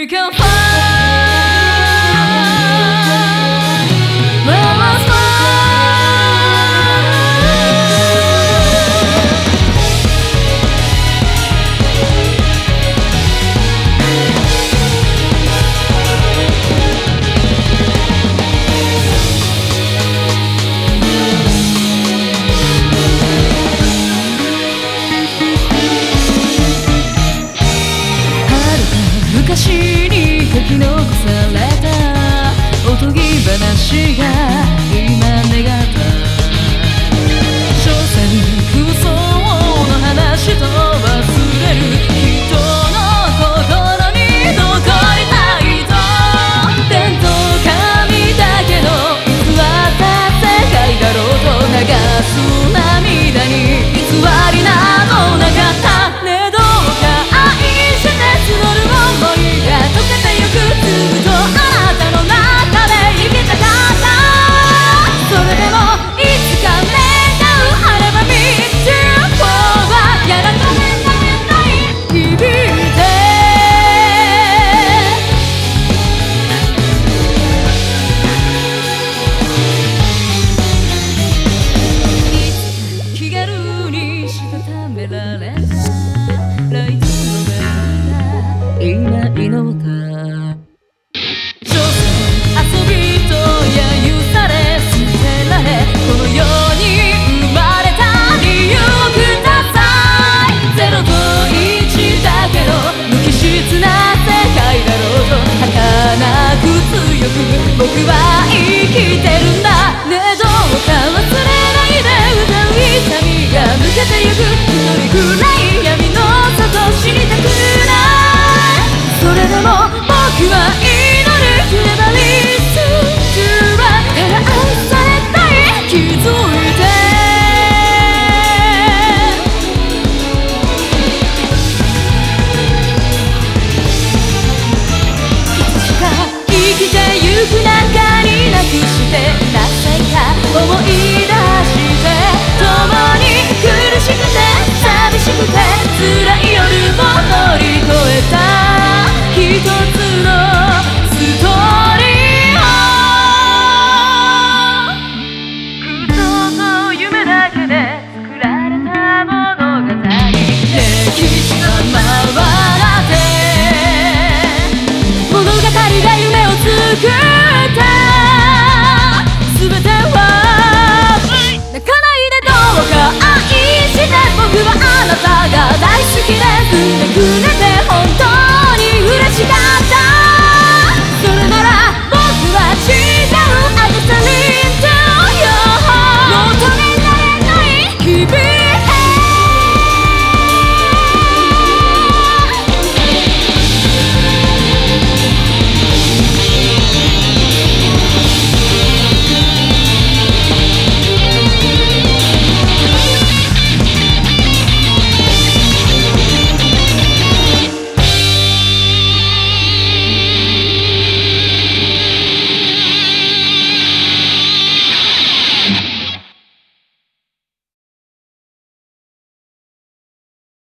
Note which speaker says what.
Speaker 1: We can fly, let us fly. 昔に書き残されたおとぎ話が今願った所詮空想の話と忘れる人の心に残りたいと伝統神だけど偽った世界だろうと流す涙に偽りなどなかったね。どうか愛して募る想いが溶けてゆくずっとあなたの中で生きたかった。それでもいつか願う晴れ間見て今日はやらかめない日々で気軽にしたためられたライトのベルが今祈った所詮遊びと揶揄され捨てられこの世に生まれた理由をください。0と1だけど無機質な世界だろうと儚く強く僕は生きてるんだね。どうか忘れないで歌う痛みが抜けてゆく一人くらい闇の里知りたくない。それでも僕は祈りきればリスクはただ愛されたい気づいていつしか生きてゆく中になくしてなぜか思い出して共に苦しくて寂しくて辛い夜も乗り越えた一つのストーリーを空想と夢だけで作られた物語歴史が回って物語が夢を作った全ては泣かないでどうか愛して僕はあなたが大好きですってくれて本当